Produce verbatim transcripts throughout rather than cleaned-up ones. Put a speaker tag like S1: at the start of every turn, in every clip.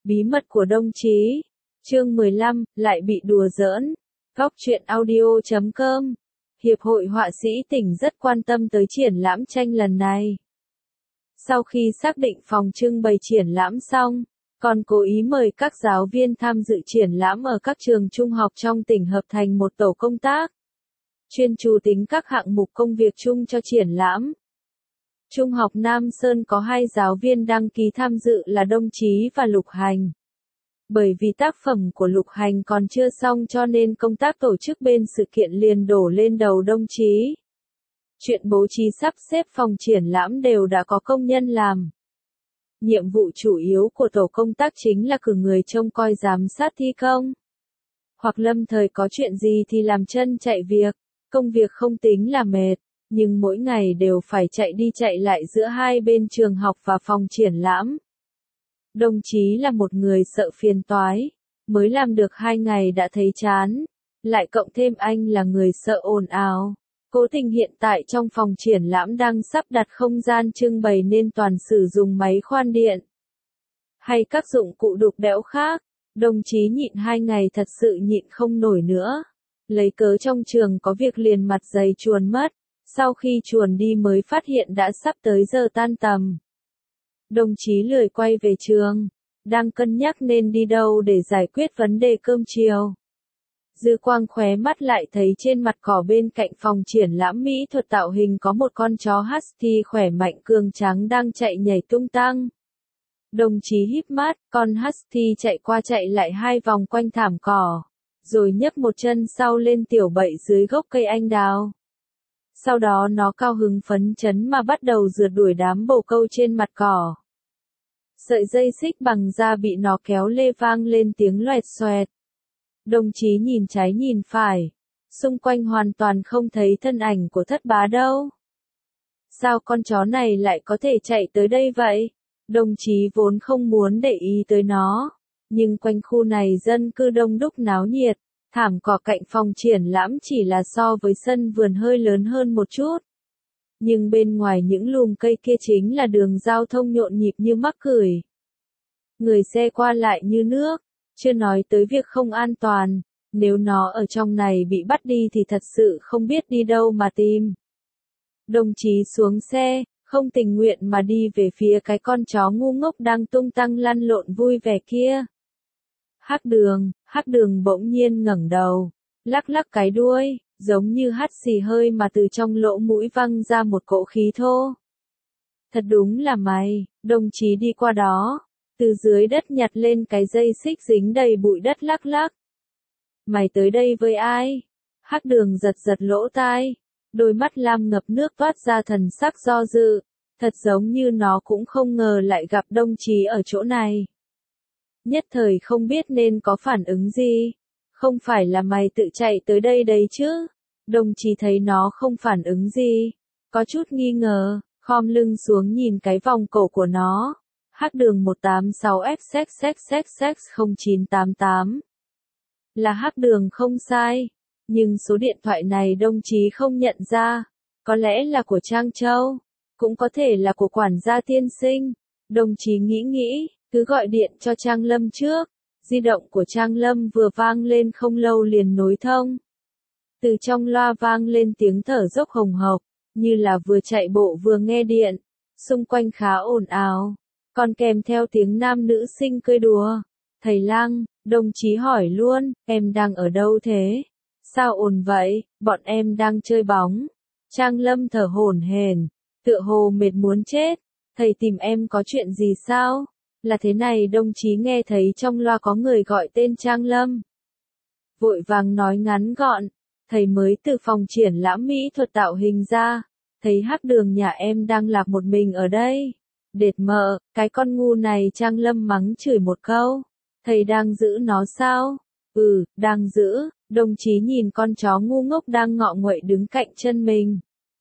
S1: Bí mật của đồng chí. Chương mười lăm, lại bị đùa giỡn. Góc truyện audio chấm com. Hiệp hội họa sĩ tỉnh rất quan tâm tới triển lãm tranh lần này. Sau khi xác định phòng trưng bày triển lãm xong, còn cố ý mời các giáo viên tham dự triển lãm ở các trường trung học trong tỉnh hợp thành một tổ công tác, chuyên chú tính các hạng mục công việc chung cho triển lãm. Trung học Nam Sơn có hai giáo viên đăng ký tham dự là Đồng Chí và Lục Hành. Bởi vì tác phẩm của Lục Hành còn chưa xong cho nên công tác tổ chức bên sự kiện liền đổ lên đầu Đồng Chí. Chuyện bố trí sắp xếp phòng triển lãm đều đã có công nhân làm. Nhiệm vụ chủ yếu của tổ công tác chính là cử người trông coi giám sát thi công. Hoặc lâm thời có chuyện gì thì làm chân chạy việc, công việc không tính là mệt, nhưng mỗi ngày đều phải chạy đi chạy lại giữa hai bên trường học và phòng triển lãm. Đồng chí là một người sợ phiền toái, mới làm được hai ngày đã thấy chán, lại cộng thêm anh là người sợ ồn ào. Cố tình hiện tại trong phòng triển lãm đang sắp đặt không gian trưng bày nên toàn sử dụng máy khoan điện hay các dụng cụ đục đẽo khác. Đồng chí nhịn hai ngày thật sự nhịn không nổi nữa. Lấy cớ trong trường có việc liền mặt dày chuồn mất. Sau khi chuồn đi mới phát hiện đã sắp tới giờ tan tầm. Đồng chí lười quay về trường, đang cân nhắc nên đi đâu để giải quyết vấn đề cơm chiều. Dư quang khóe mắt lại thấy trên mặt cỏ bên cạnh phòng triển lãm mỹ thuật tạo hình có một con chó husky khỏe mạnh cường tráng đang chạy nhảy tung tăng. Đồng chí híp mắt, con husky chạy qua chạy lại hai vòng quanh thảm cỏ, rồi nhấc một chân sau lên tiểu bậy dưới gốc cây anh đào. Sau đó nó cao hứng phấn chấn mà bắt đầu rượt đuổi đám bồ câu trên mặt cỏ. Sợi dây xích bằng da bị nó kéo lê vang lên tiếng loẹt xoẹt. Đồng chí nhìn trái nhìn phải, xung quanh hoàn toàn không thấy thân ảnh của Thất Bá đâu. Sao con chó này lại có thể chạy tới đây vậy? Đồng chí vốn không muốn để ý tới nó, nhưng quanh khu này dân cư đông đúc náo nhiệt, thảm cỏ cạnh phòng triển lãm chỉ là so với sân vườn hơi lớn hơn một chút. Nhưng bên ngoài những lùm cây kia chính là đường giao thông nhộn nhịp như mắc cười. Người xe qua lại như nước, chưa nói tới việc không an toàn, nếu nó ở trong này bị bắt đi thì thật sự không biết đi đâu mà tìm. Đồng chí xuống xe, không tình nguyện mà đi về phía cái con chó ngu ngốc đang tung tăng lăn lộn vui vẻ kia. Hắc Đường, Hắc Đường bỗng nhiên ngẩng đầu, lắc lắc cái đuôi, giống như hắt xì hơi mà từ trong lỗ mũi văng ra một cỗ khí thô. Thật đúng là mày, đồng chí đi qua đó, từ dưới đất nhặt lên cái dây xích dính đầy bụi đất lắc lắc. Mày tới đây với ai? Hắc Đường giật giật lỗ tai, đôi mắt lam ngập nước toát ra thần sắc do dự, thật giống như nó cũng không ngờ lại gặp đồng chí ở chỗ này. Nhất thời không biết nên có phản ứng gì. Không phải là mày tự chạy tới đây đấy chứ? Đồng chí thấy nó không phản ứng gì, có chút nghi ngờ, khom lưng xuống nhìn cái vòng cổ của nó. Hắc Đường một tám sáu F X X X X không chín tám tám. Là Hắc Đường không sai, nhưng số điện thoại này đồng chí không nhận ra, có lẽ là của Trang Châu, cũng có thể là của quản gia tiên sinh. Đồng chí nghĩ nghĩ, cứ gọi điện cho Trang Lâm trước. Di động của Trang Lâm vừa vang lên không lâu liền nối thông. Từ trong loa vang lên tiếng thở dốc hồng hộc, như là vừa chạy bộ vừa nghe điện, xung quanh khá ồn ào, còn kèm theo tiếng nam nữ sinh cười đùa. Thầy Lăng, đồng chí hỏi luôn, em đang ở đâu thế? Sao ồn vậy? Bọn em đang chơi bóng. Trang Lâm thở hổn hển, tựa hồ mệt muốn chết. Thầy tìm em có chuyện gì sao? Là thế này, đồng chí nghe thấy trong loa có người gọi tên Trang Lâm. Vội vàng nói ngắn gọn, thầy mới từ phòng triển lãm mỹ thuật tạo hình ra, thấy Hắc Đường nhà em đang lạc một mình ở đây. Đệt mợ, cái con ngu này. Trang Lâm mắng chửi một câu. Thầy đang giữ nó sao? Ừ, đang giữ. Đồng chí nhìn con chó ngu ngốc đang ngọ nguậy đứng cạnh chân mình,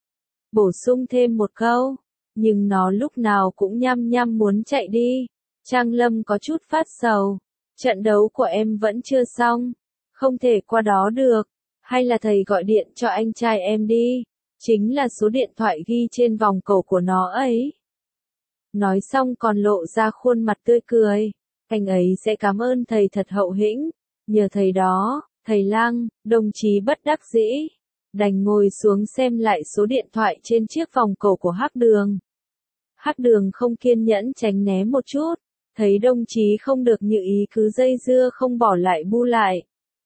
S1: bổ sung thêm một câu, nhưng nó lúc nào cũng nhăm nhăm muốn chạy đi. Trang Lâm có chút phát sầu. Trận đấu của em vẫn chưa xong, không thể qua đó được. Hay là thầy gọi điện cho anh trai em đi, chính là số điện thoại ghi trên vòng cổ của nó ấy. Nói xong còn lộ ra khuôn mặt tươi cười. anh ấy sẽ cảm ơn thầy thật hậu hĩnh. Nhờ thầy đó, thầy Lang, đồng chí bất đắc dĩ, đành ngồi xuống xem lại số điện thoại trên chiếc vòng cổ của Hắc Đường. Hắc Đường không kiên nhẫn tránh né một chút, thấy đồng chí không được như ý cứ dây dưa không bỏ lại bu lại.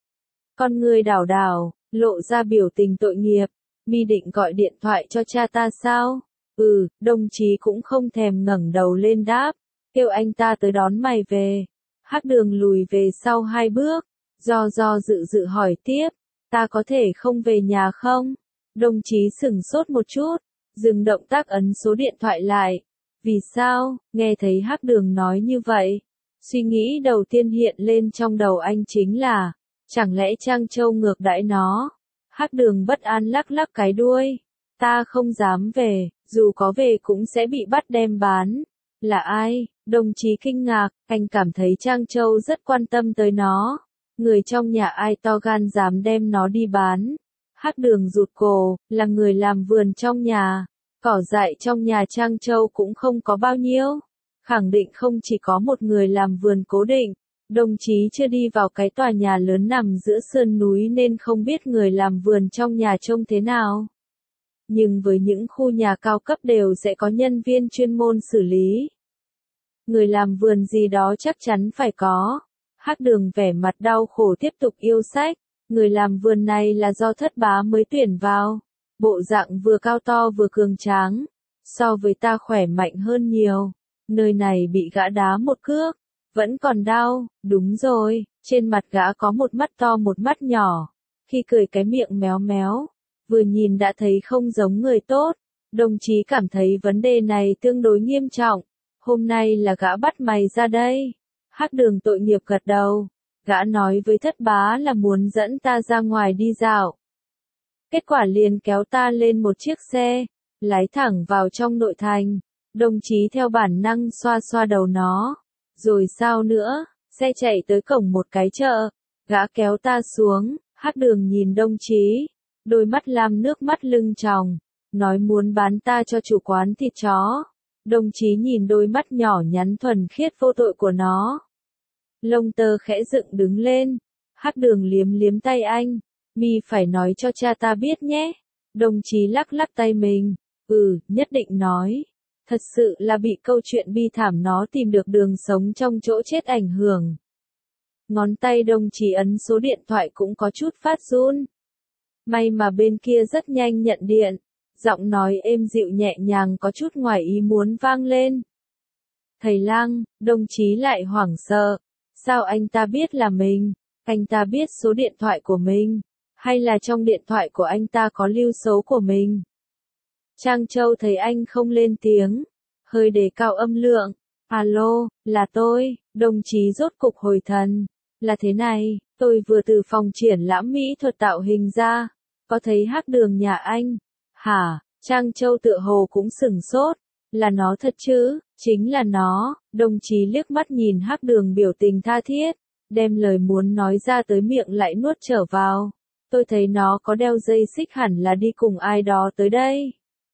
S1: Con người đảo đảo, lộ ra biểu tình tội nghiệp, mi định gọi điện thoại cho cha ta sao? Ừ, đồng chí cũng không thèm ngẩng đầu lên đáp, kêu anh ta tới đón mày về. Hắc Đường lùi về sau hai bước, do do dự dự hỏi tiếp, ta có thể không về nhà không? Đồng chí sửng sốt một chút, dừng động tác ấn số điện thoại lại. Vì sao? Nghe thấy Hắc Đường nói như vậy, suy nghĩ đầu tiên hiện lên trong đầu anh chính là, chẳng lẽ Trang Châu ngược đãi nó? Hắc Đường bất an lắc lắc cái đuôi, ta không dám về, dù có về cũng sẽ bị bắt đem bán. Là ai? Đồng chí kinh ngạc, anh cảm thấy Trang Châu rất quan tâm tới nó. Người trong nhà ai to gan dám đem nó đi bán? Hắc Đường rụt cổ, là người làm vườn trong nhà. Cỏ dại trong nhà Trang Châu cũng không có bao nhiêu. Khẳng định không chỉ có một người làm vườn cố định. Đồng chí chưa đi vào cái tòa nhà lớn nằm giữa sơn núi nên không biết người làm vườn trong nhà trông thế nào. Nhưng với những khu nhà cao cấp đều sẽ có nhân viên chuyên môn xử lý. Người làm vườn gì đó chắc chắn phải có. Hắc Đường vẻ mặt đau khổ tiếp tục yêu sách. Người làm vườn này là do Thất Bá mới tuyển vào. Bộ dạng vừa cao to vừa cường tráng. So với ta khỏe mạnh hơn nhiều. Nơi này bị gã đá một cước. Vẫn còn đau, đúng rồi, trên mặt gã có một mắt to một mắt nhỏ. Khi cười cái miệng méo méo. Vừa nhìn đã thấy không giống người tốt. Đồng chí cảm thấy vấn đề này tương đối nghiêm trọng. Hôm nay là gã bắt mày ra đây. Hắc Đường tội nghiệp gật đầu. Gã nói với Thất Bá là muốn dẫn ta ra ngoài đi dạo. Kết quả liền kéo ta lên một chiếc xe, lái thẳng vào trong nội thành. Đồng chí theo bản năng xoa xoa đầu nó. Rồi sao nữa? Xe chạy tới cổng một cái chợ. Gã kéo ta xuống. Hắc Đường nhìn đồng chí. Đôi mắt lam nước mắt lưng tròng. Nói muốn bán ta cho chủ quán thịt chó. Đồng chí nhìn đôi mắt nhỏ nhắn thuần khiết vô tội của nó. Lông tơ khẽ dựng đứng lên. Hắc Đường liếm liếm tay anh. Mi phải nói cho cha ta biết nhé. Đồng chí lắc lắc tay mình. Ừ, nhất định nói. Thật sự là bị câu chuyện bi thảm nó tìm được đường sống trong chỗ chết ảnh hưởng. Ngón tay đồng chí ấn số điện thoại cũng có chút phát run. May mà bên kia rất nhanh nhận điện. Giọng nói êm dịu nhẹ nhàng có chút ngoài ý muốn vang lên. Thầy Lang, đồng chí lại hoảng sợ. Sao anh ta biết là mình? Anh ta biết số điện thoại của mình? Hay là trong điện thoại của anh ta có lưu số của mình? Trang Châu thấy anh không lên tiếng. Hơi đề cao âm lượng. Alo, là tôi, đồng chí rốt cục hồi thần. Là thế này, tôi vừa từ phòng triển lãm mỹ thuật tạo hình ra. Có thấy Hắc Đường nhà anh? Hả? Trang Châu tựa hồ cũng sửng sốt. Là nó thật chứ? Chính là nó. Đồng chí liếc mắt nhìn Hắc Đường biểu tình tha thiết. Đem lời muốn nói ra tới miệng lại nuốt trở vào. Tôi thấy nó có đeo dây xích hẳn là đi cùng ai đó tới đây.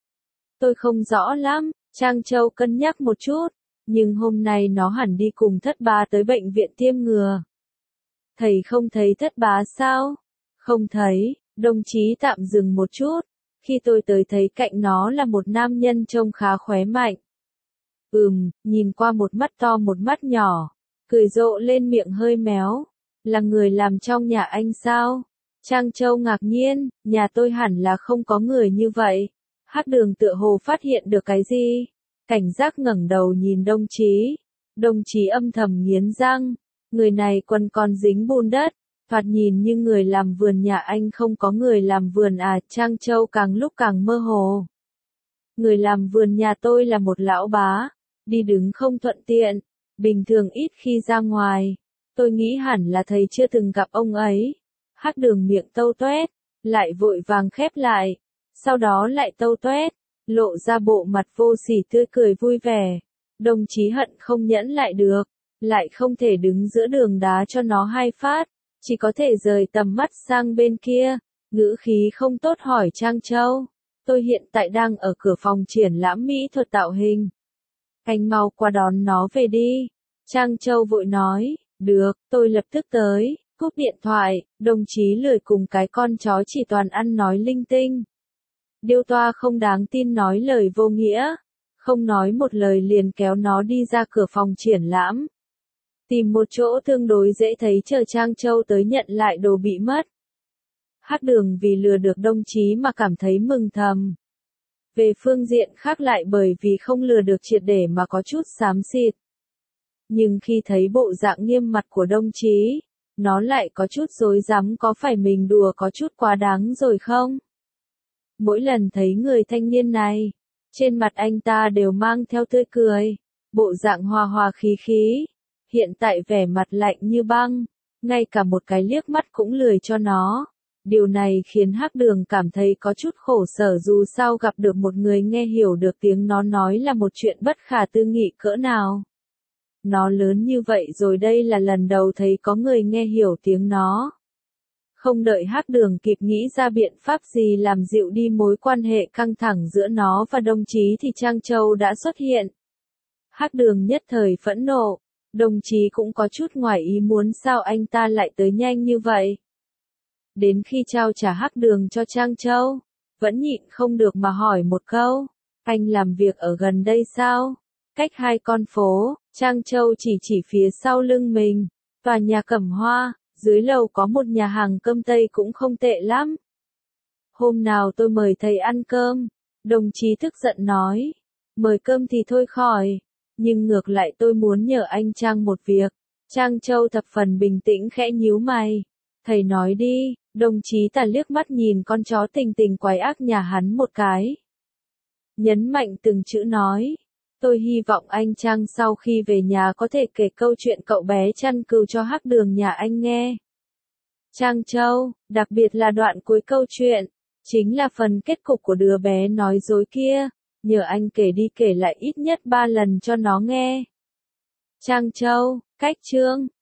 S1: Tôi không rõ lắm. Trang Châu cân nhắc một chút. Nhưng hôm nay nó hẳn đi cùng Thất Bá tới bệnh viện tiêm ngừa. Thầy không thấy Thất Bá sao? Không thấy. Đồng chí tạm dừng một chút. Khi tôi tới thấy cạnh nó là một nam nhân trông khá khỏe mạnh. Ừm, nhìn qua một mắt to một mắt nhỏ. Cười rộ lên miệng hơi méo. Là người làm trong nhà anh sao? Trang Châu ngạc nhiên, nhà tôi hẳn là không có người như vậy. Hắc Đường tựa hồ phát hiện được cái gì? Cảnh giác ngẩng đầu nhìn đồng chí. Đồng chí âm thầm nghiến răng. Người này quần còn dính bùn đất. Thoạt nhìn như người làm vườn nhà anh không có người làm vườn à? Trang Châu càng lúc càng mơ hồ. Người làm vườn nhà tôi là một lão bá. Đi đứng không thuận tiện. Bình thường ít khi ra ngoài. Tôi nghĩ hẳn là thầy chưa từng gặp ông ấy. Hắc Đường miệng tâu toét. Lại vội vàng khép lại. Sau đó lại tâu toét. Lộ ra bộ mặt vô sỉ tươi cười vui vẻ. Đồng chí hận không nhẫn lại được. Lại không thể đứng giữa đường đá cho nó hai phát. Chỉ có thể rời tầm mắt sang bên kia. Ngữ khí không tốt hỏi Trang Châu. Tôi hiện tại đang ở cửa phòng triển lãm mỹ thuật tạo hình. Anh mau qua đón nó về đi. Trang Châu vội nói, được, tôi lập tức tới, cúp điện thoại, đồng chí lười cùng cái con chó chỉ toàn ăn nói linh tinh. Điêu Toa không đáng tin nói lời vô nghĩa, không nói một lời liền kéo nó đi ra cửa phòng triển lãm. Tìm một chỗ tương đối dễ thấy chờ Trang Châu tới nhận lại đồ bị mất. Hắc Đường vì lừa được đồng chí mà cảm thấy mừng thầm. Về phương diện khác lại bởi vì không lừa được triệt để mà có chút xám xịt. Nhưng khi thấy bộ dạng nghiêm mặt của đồng chí, nó lại có chút rối rắm có phải mình đùa có chút quá đáng rồi không? Mỗi lần thấy người thanh niên này, trên mặt anh ta đều mang theo tươi cười, bộ dạng hòa hòa khí khí, hiện tại vẻ mặt lạnh như băng, ngay cả một cái liếc mắt cũng lười cho nó. Điều này khiến Hắc Đường cảm thấy có chút khổ sở dù sao gặp được một người nghe hiểu được tiếng nó nói là một chuyện bất khả tư nghị cỡ nào. Nó lớn như vậy rồi đây là lần đầu thấy có người nghe hiểu tiếng nó. Không đợi Hắc Đường kịp nghĩ ra biện pháp gì làm dịu đi mối quan hệ căng thẳng giữa nó và đồng chí thì Trang Châu đã xuất hiện. Hắc Đường nhất thời phẫn nộ, đồng chí cũng có chút ngoài ý muốn sao anh ta lại tới nhanh như vậy. Đến khi trao trả Hắc Đường cho Trang Châu, vẫn nhịn không được mà hỏi một câu, anh làm việc ở gần đây sao? Cách hai con phố, Trang Châu chỉ chỉ phía sau lưng mình, tòa nhà Cẩm Hoa, dưới lầu có một nhà hàng cơm Tây cũng không tệ lắm. Hôm nào tôi mời thầy ăn cơm, đồng chí tức giận nói, mời cơm thì thôi khỏi, nhưng ngược lại tôi muốn nhờ anh Trang một việc. Trang Châu thập phần bình tĩnh khẽ nhíu mày, thầy nói đi, đồng chí ta liếc mắt nhìn con chó Tình Tình quái ác nhà hắn một cái. Nhấn mạnh từng chữ nói, tôi hy vọng anh Trang sau khi về nhà có thể kể câu chuyện cậu bé chăn cừu cho Hắc Đường nhà anh nghe. Trang Châu, đặc biệt là đoạn cuối câu chuyện, chính là phần kết cục của đứa bé nói dối kia, nhờ anh kể đi kể lại ít nhất ba lần cho nó nghe. Trang Châu, cách chương